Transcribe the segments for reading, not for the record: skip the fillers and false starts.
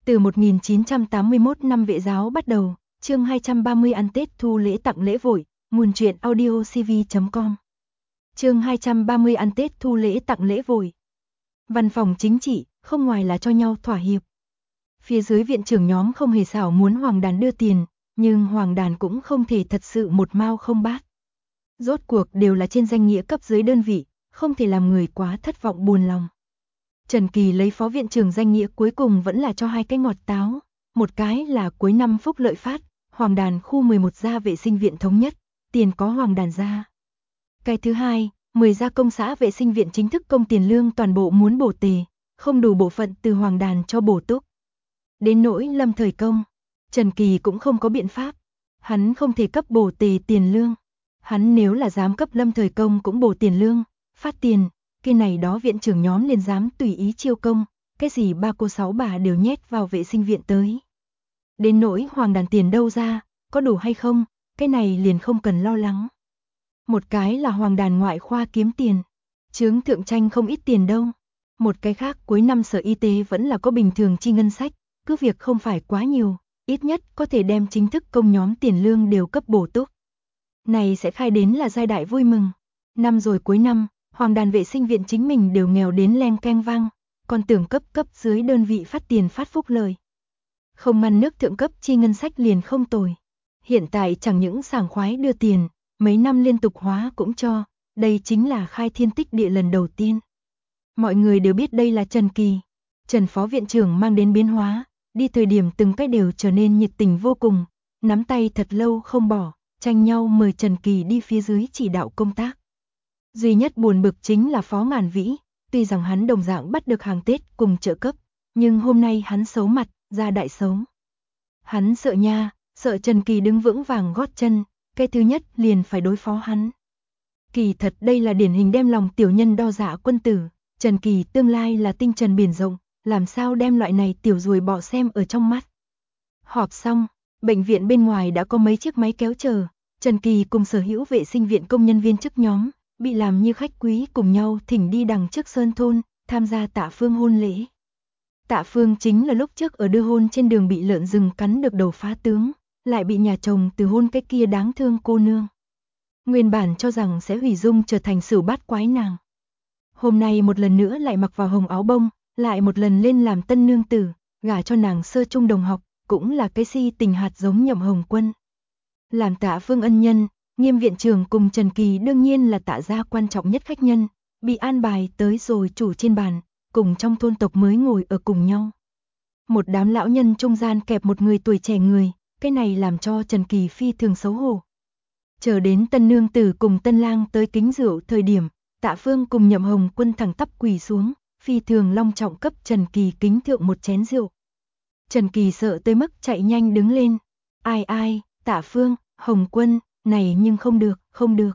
Từ 1981 năm Vệ giáo bắt đầu, chương 230 ăn Tết thu lễ tặng lễ vội, nguồn truyện audio cv.com. Chương 230 ăn Tết thu lễ tặng lễ vội. Văn phòng chính trị, không ngoài là cho nhau thỏa hiệp. Phía dưới viện trưởng nhóm không hề xảo muốn Hoàng Đàn đưa tiền, nhưng Hoàng Đàn cũng không thể thật sự một mao không bát. Rốt cuộc đều là trên danh nghĩa cấp dưới đơn vị, không thể làm người quá thất vọng buồn lòng. Trần Kỳ lấy phó viện trưởng danh nghĩa cuối cùng vẫn là cho hai cái ngọt táo, một cái là cuối năm phúc lợi phát, Hoàng Đàn khu 11 gia vệ sinh viện thống nhất, tiền có Hoàng Đàn ra. Cái thứ hai, 10 gia công xã vệ sinh viện chính thức công tiền lương toàn bộ muốn bổ tề, không đủ bộ phận từ Hoàng Đàn cho bổ túc. Đến nỗi Lâm Thời Công, Trần Kỳ cũng không có biện pháp, hắn không thể cấp bổ tề tiền lương. Hắn nếu là dám cấp Lâm Thời Công cũng bổ tiền lương, phát tiền, cái này đó viện trưởng nhóm liền dám tùy ý chiêu công, cái gì ba cô sáu bà đều nhét vào vệ sinh viện tới. Đến nỗi Hoàng Đàn tiền đâu ra, có đủ hay không, cái này liền không cần lo lắng. Một cái là Hoàng Đàn ngoại khoa kiếm tiền, chướng thượng tranh không ít tiền đâu. Một cái khác cuối năm Sở Y tế vẫn là có bình thường chi ngân sách, cứ việc không phải quá nhiều, ít nhất có thể đem chính thức công nhóm tiền lương đều cấp bổ túc. Này sẽ khai đến là giai đại vui mừng. Năm rồi cuối năm, Hoàng Đàn vệ sinh viện chính mình đều nghèo đến leng keng vang, còn tưởng cấp dưới đơn vị phát tiền phát phúc lời. Không ngăn nước thượng cấp chi ngân sách liền không tồi. Hiện tại chẳng những sảng khoái đưa tiền, mấy năm liên tục hóa cũng cho, đây chính là khai thiên tích địa lần đầu tiên. Mọi người đều biết đây là Trần Kỳ. Trần phó viện trưởng mang đến biến hóa, đi thời điểm từng cái đều trở nên nhiệt tình vô cùng, nắm tay thật lâu không bỏ, tranh nhau mời Trần Kỳ đi phía dưới chỉ đạo công tác. Duy nhất buồn bực chính là Phó Ngàn Vĩ, tuy rằng hắn đồng dạng bắt được hàng Tết cùng trợ cấp, nhưng hôm nay hắn xấu mặt, ra đại xấu. Hắn sợ nha, sợ Trần Kỳ đứng vững vàng gót chân, cái thứ nhất liền phải đối phó hắn. Kỳ thật đây là điển hình đem lòng tiểu nhân đo dạ quân tử, Trần Kỳ tương lai là tinh trần biển rộng, làm sao đem loại này tiểu ruồi bọ xem ở trong mắt. Họp xong, bệnh viện bên ngoài đã có mấy chiếc máy kéo chờ, Trần Kỳ cùng sở hữu vệ sinh viện công nhân viên chức nhóm, bị làm như khách quý cùng nhau thỉnh đi đằng trước Sơn Thôn, tham gia Tạ Phương hôn lễ. Tạ Phương chính là lúc trước ở đưa hôn trên đường bị lợn rừng cắn được đầu phá tướng, lại bị nhà chồng từ hôn cái kia đáng thương cô nương. Nguyên bản cho rằng sẽ hủy dung trở thành sửu bát quái nàng. Hôm nay một lần nữa lại mặc vào hồng áo bông, lại một lần lên làm tân nương tử, gả cho nàng sơ trung đồng học, cũng là cái si tình hạt giống Nhậm Hồng Quân. Làm Tạ Phương ân nhân, Nghiêm viện trưởng cùng Trần Kỳ đương nhiên là Tạ gia quan trọng nhất khách nhân, bị an bài tới rồi chủ trên bàn, cùng trong thôn tộc mới ngồi ở cùng nhau. Một đám lão nhân trung gian kẹp một người tuổi trẻ người, cái này làm cho Trần Kỳ phi thường xấu hổ. Chờ đến tân nương tử cùng tân lang tới kính rượu thời điểm, Tạ Phương cùng Nhậm Hồng Quân thẳng tắp quỳ xuống, phi thường long trọng cấp Trần Kỳ kính thượng một chén rượu. Trần Kỳ sợ tới mức chạy nhanh đứng lên. Ai, Tạ Phương, Hồng Quân, này nhưng không được.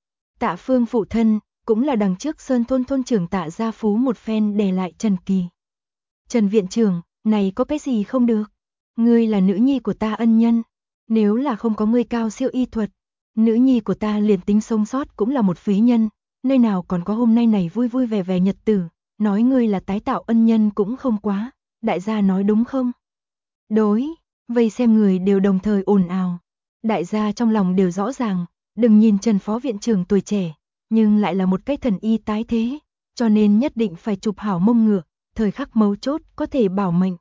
Tạ Phương phụ thân, cũng là đằng trước Sơn Thôn thôn trưởng Tạ Gia Phú một phen đè lại Trần Kỳ. Trần viện trưởng, này có cái gì không được? Ngươi là nữ nhi của ta ân nhân, nếu là không có ngươi cao siêu y thuật, nữ nhi của ta liền tính sống sót cũng là một phế nhân, nơi nào còn có hôm nay này vui vui vẻ vẻ nhật tử, nói ngươi là tái tạo ân nhân cũng không quá, đại gia nói đúng không? Đối, vây xem người đều đồng thời ồn ào. Đại gia trong lòng đều rõ ràng, đừng nhìn Trần phó viện trưởng tuổi trẻ, nhưng lại là một cái thần y tái thế, cho nên nhất định phải chụp hảo mông ngựa, thời khắc mấu chốt có thể bảo mệnh.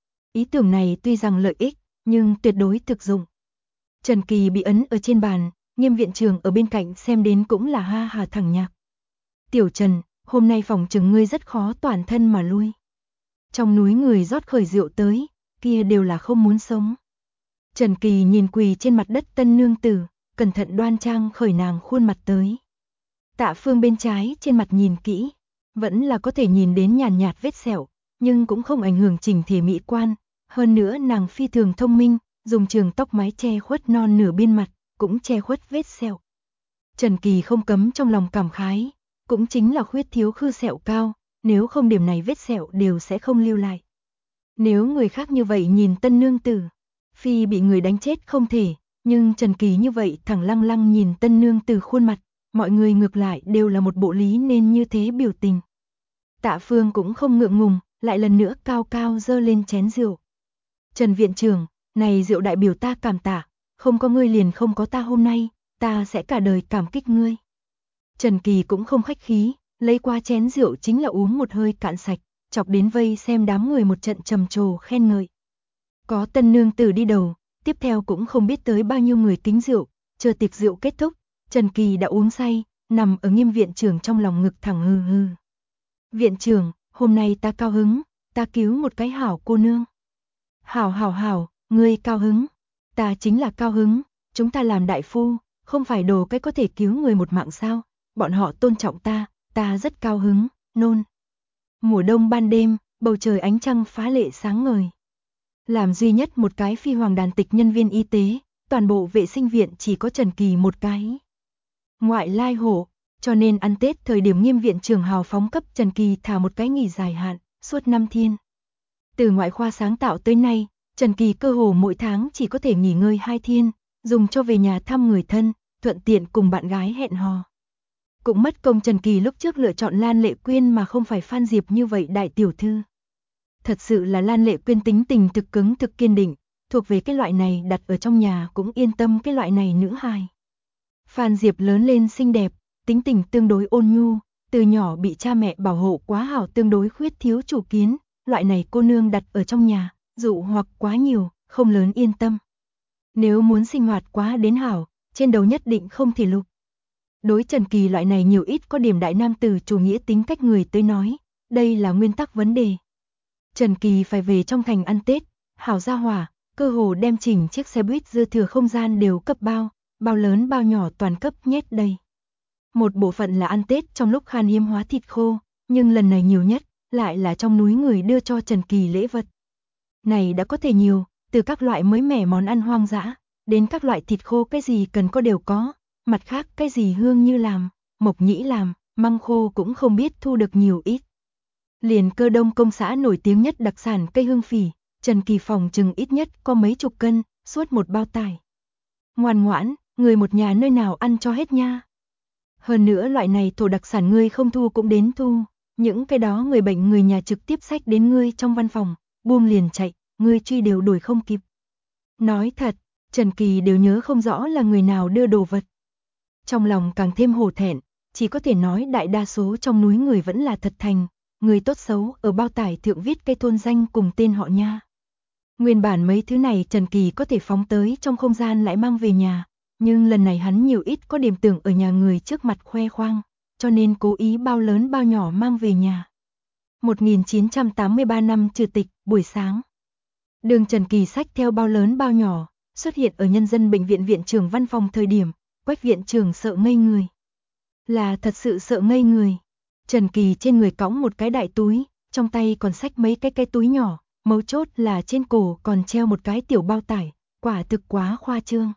Ý tưởng này tuy rằng lợi ích, nhưng tuyệt đối thực dụng. Trần Kỳ bị ấn ở trên bàn, Nghiêm viện trưởng ở bên cạnh xem đến cũng là ha hà thẳng nhạc. Tiểu Trần, hôm nay phòng chừng ngươi rất khó toàn thân mà lui. Trong núi người rót khởi rượu tới, kia đều là không muốn sống. Trần Kỳ nhìn quỳ trên mặt đất tân nương tử, cẩn thận đoan trang khởi nàng khuôn mặt tới. Tạ Phương bên trái trên mặt nhìn kỹ, vẫn là có thể nhìn đến nhàn nhạt vết sẹo, nhưng cũng không ảnh hưởng chỉnh thể mỹ quan. Hơn nữa nàng phi thường thông minh, dùng trường tóc mái che khuất non nửa bên mặt, cũng che khuất vết sẹo. Trần Kỳ không cấm trong lòng cảm khái, cũng chính là khuyết thiếu khư sẹo cao, nếu không điểm này vết sẹo đều sẽ không lưu lại. Nếu người khác như vậy nhìn tân nương tử, phi bị người đánh chết không thể, nhưng Trần Kỳ như vậy thẳng lăng lăng nhìn tân nương tử khuôn mặt, mọi người ngược lại đều là một bộ lý nên như thế biểu tình. Tạ Phương cũng không ngượng ngùng, lại lần nữa cao cao dơ lên chén rượu, Trần viện trưởng, này rượu đại biểu ta cảm tạ, không có ngươi liền không có ta hôm nay, ta sẽ cả đời cảm kích ngươi. Trần Kỳ cũng không khách khí, lấy qua chén rượu chính là uống một hơi cạn sạch, chọc đến vây xem đám người một trận trầm trồ khen ngợi. Có tân nương tử đi đầu, tiếp theo cũng không biết tới bao nhiêu người kính rượu, chờ tiệc rượu kết thúc, Trần Kỳ đã uống say, nằm ở Nghiêm viện trưởng trong lòng ngực thẳng hừ hừ. Viện trưởng, hôm nay ta cao hứng, ta cứu một cái hảo cô nương. Hảo, ngươi cao hứng, ta chính là cao hứng, chúng ta làm đại phu, không phải đồ cái có thể cứu người một mạng sao, bọn họ tôn trọng ta rất cao hứng, nôn. Mùa đông ban đêm, bầu trời ánh trăng phá lệ sáng ngời. Làm duy nhất một cái phi hoàng đàn tịch nhân viên y tế, toàn bộ vệ sinh viện chỉ có Trần Kỳ một cái. Ngoại lai hộ, cho nên ăn Tết thời điểm Nghiêm viện trưởng hào phóng cấp Trần Kỳ thả một cái nghỉ dài hạn, suốt 5 thiên. Từ ngoại khoa sáng tạo tới nay, Trần Kỳ cơ hồ mỗi tháng chỉ có thể nghỉ ngơi 2 thiên, dùng cho về nhà thăm người thân, thuận tiện cùng bạn gái hẹn hò. Cũng mất công Trần Kỳ lúc trước lựa chọn Lan Lệ Quyên mà không phải Phan Diệp như vậy đại tiểu thư. Thật sự là Lan Lệ Quyên tính tình thực cứng thực kiên định, thuộc về cái loại này đặt ở trong nhà cũng yên tâm cái loại này nữ hài. Phan Diệp lớn lên xinh đẹp, tính tình tương đối ôn nhu, từ nhỏ bị cha mẹ bảo hộ quá hảo tương đối khuyết thiếu chủ kiến, loại này cô nương đặt ở trong nhà, dụ hoặc quá nhiều, không lớn yên tâm. Nếu muốn sinh hoạt quá đến hảo, trên đầu nhất định không thể lục. Đối Trần Kỳ loại này nhiều ít có điểm đại nam tử chủ nghĩa tính cách người tới nói, đây là nguyên tắc vấn đề. Trần Kỳ phải về trong thành ăn Tết, hảo gia hỏa, cơ hồ đem chỉnh chiếc xe buýt dư thừa không gian đều cấp bao lớn bao nhỏ toàn cấp nhét đầy. Một bộ phận là ăn Tết trong lúc khan hiếm hóa thịt khô, nhưng lần này nhiều nhất lại là trong núi người đưa cho Trần Kỳ lễ vật. Này đã có thể nhiều, từ các loại mới mẻ món ăn hoang dã, đến các loại thịt khô cái gì cần có đều có, mặt khác cái gì hương như làm, mộc nhĩ làm, măng khô cũng không biết thu được nhiều ít. Liền Cơ Đông công xã nổi tiếng nhất đặc sản cây hương phỉ, Trần Kỳ phòng chừng ít nhất có mấy chục cân, suốt một bao tải. Ngoan ngoãn, người một nhà nơi nào ăn cho hết nha. Hơn nữa loại này thổ đặc sản ngươi không thu cũng đến thu, những cái đó người bệnh người nhà trực tiếp xách đến ngươi trong văn phòng, buông liền chạy, ngươi truy đều đuổi không kịp. Nói thật, Trần Kỳ đều nhớ không rõ là người nào đưa đồ vật. Trong lòng càng thêm hổ thẹn, chỉ có thể nói đại đa số trong núi người vẫn là thật thành, người tốt xấu ở bao tải thượng viết cây thôn danh cùng tên họ nha. Nguyên bản mấy thứ này Trần Kỳ có thể phóng tới trong không gian lại mang về nhà, nhưng lần này hắn nhiều ít có điểm tưởng ở nhà người trước mặt khoe khoang, cho nên cố ý bao lớn bao nhỏ mang về nhà. 1983 năm trừ tịch, buổi sáng. Đường Trần Kỳ xách theo bao lớn bao nhỏ, xuất hiện ở nhân dân bệnh viện viện trưởng văn phòng thời điểm, Quách viện trưởng sợ ngây người. Là thật sự sợ ngây người. Trần Kỳ trên người cõng một cái đại túi, trong tay còn xách mấy cái túi nhỏ, mấu chốt là trên cổ còn treo một cái tiểu bao tải, quả thực quá khoa trương.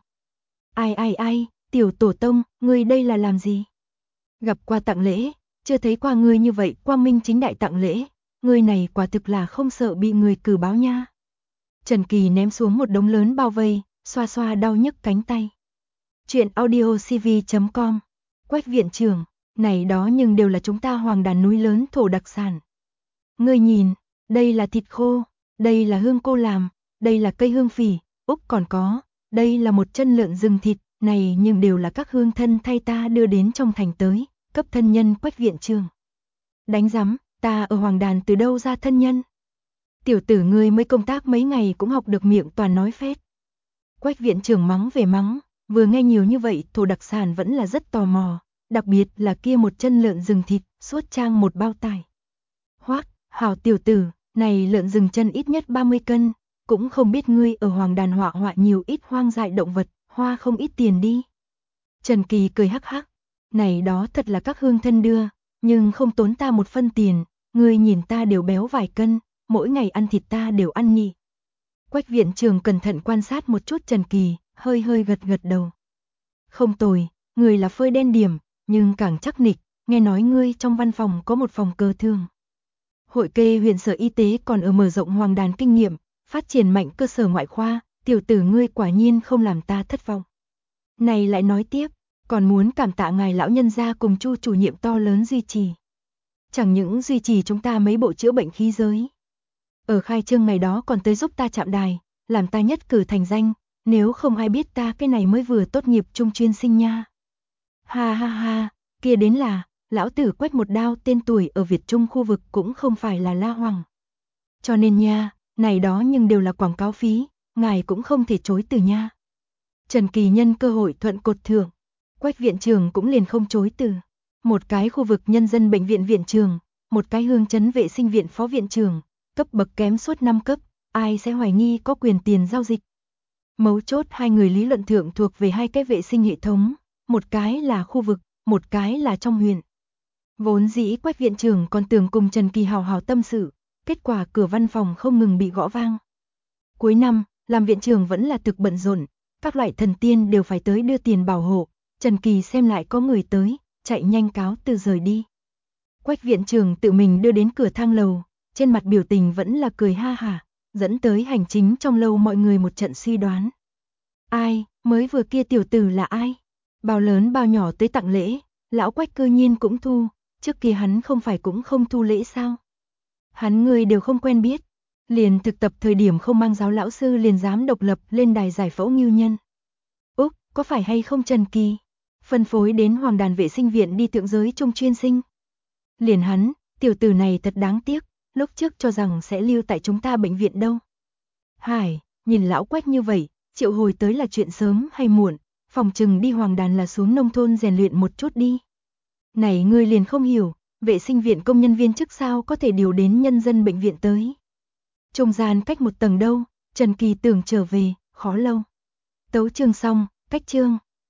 Ai, tiểu tổ tông, ngươi đây là làm gì? Gặp qua tặng lễ, chưa thấy qua ngươi như vậy quang minh chính đại tặng lễ, ngươi này quả thực là không sợ bị người cử báo nha. Trần Kỳ ném xuống một đống lớn bao vây, xoa xoa đau nhức cánh tay. Chuyện audiocv.com. Quách viện trưởng, này đó nhưng đều là chúng ta hoàng đàn núi lớn thổ đặc sản. Ngươi nhìn, đây là thịt khô, đây là hương cô làm, đây là cây hương phỉ, úc còn có, đây là một chân lợn rừng thịt, này nhưng đều là các hương thân thay ta đưa đến trong thành tới, cấp thân nhân Quách viện trưởng. Đánh rắm, ta ở hoàng đàn từ đâu ra thân nhân? Tiểu tử ngươi mới công tác mấy ngày cũng học được miệng toàn nói phét. Quách viện trưởng mắng về mắng, vừa nghe nhiều như vậy thổ đặc sản vẫn là rất tò mò, đặc biệt là kia một chân lợn rừng thịt, suốt trang một bao tải. Hoác, hảo tiểu tử, này lợn rừng chân ít nhất 30 cân, cũng không biết ngươi ở hoàng đàn họa nhiều ít hoang dại động vật, hoa không ít tiền đi. Trần Kỳ cười hắc hắc, này đó thật là các hương thân đưa, nhưng không tốn ta một phân tiền, ngươi nhìn ta đều béo vài cân, mỗi ngày ăn thịt ta đều ăn nhị. Quách viện trưởng cẩn thận quan sát một chút Trần Kỳ, hơi gật đầu. Không tồi, người là phơi đen điểm, nhưng càng chắc nịch, nghe nói ngươi trong văn phòng có một phòng cơ thương. Hội kê huyện sở y tế còn ở mở rộng hoàng đàn kinh nghiệm, phát triển mạnh cơ sở ngoại khoa, tiểu tử ngươi quả nhiên không làm ta thất vọng. Này lại nói tiếp, còn muốn cảm tạ ngài lão nhân gia cùng Chu chủ nhiệm to lớn duy trì. Chẳng những duy trì chúng ta mấy bộ chữa bệnh khí giới. Ở khai trương ngày đó còn tới giúp ta chạm đài, làm ta nhất cử thành danh, nếu không ai biết ta cái này mới vừa tốt nghiệp trung chuyên sinh nha. Ha ha ha, kia đến là, lão tử Quách một đao tên tuổi ở Việt Trung khu vực cũng không phải là La Hoàng. Cho nên nha, này đó nhưng đều là quảng cáo phí, ngài cũng không thể chối từ nha. Trần Kỳ nhân cơ hội thuận cột thưởng, Quách viện trưởng cũng liền không chối từ. Một cái khu vực nhân dân bệnh viện viện trưởng, một cái hương chấn vệ sinh viện phó viện trưởng, cấp bậc kém suốt 5 cấp, ai sẽ hoài nghi có quyền tiền giao dịch. Mấu chốt hai người lý luận thượng thuộc về hai cái vệ sinh hệ thống, một cái là khu vực, một cái là trong huyện. Vốn dĩ Quách viện trưởng còn tưởng cùng Trần Kỳ hào hào tâm sự, kết quả cửa văn phòng không ngừng bị gõ vang. Cuối năm, làm viện trưởng vẫn là thực bận rộn, các loại thần tiên đều phải tới đưa tiền bảo hộ, Trần Kỳ xem lại có người tới, chạy nhanh cáo từ rời đi. Quách viện trưởng tự mình đưa đến cửa thang lầu, trên mặt biểu tình vẫn là cười ha hả, dẫn tới hành chính trong lâu mọi người một trận suy đoán. Ai, mới vừa kia tiểu tử là ai? Bao lớn bao nhỏ tới tặng lễ, lão Quách cư nhiên cũng thu, trước kia hắn không phải cũng không thu lễ sao? Hắn người đều không quen biết, liền thực tập thời điểm không mang giáo lão sư liền dám độc lập lên đài giải phẫu ngưu nhân. Úc, có phải hay không Trần Kỳ? Phân phối đến Hoàng Đàn vệ sinh viện đi thượng giới trung chuyên sinh. Liền hắn, tiểu tử này thật đáng tiếc, lúc trước cho rằng sẽ lưu tại chúng ta bệnh viện đâu. Hải, nhìn lão Quách như vậy, triệu hồi tới là chuyện sớm hay muộn, phòng trừng đi Hoàng Đàn là xuống nông thôn rèn luyện một chút đi. Này ngươi liền không hiểu, vệ sinh viện công nhân viên chức sao có thể điều đến nhân dân bệnh viện tới. Trung gian cách một tầng đâu, Trần Kỳ tưởng trở về, khó lâu. Tấu chương xong, cách chương.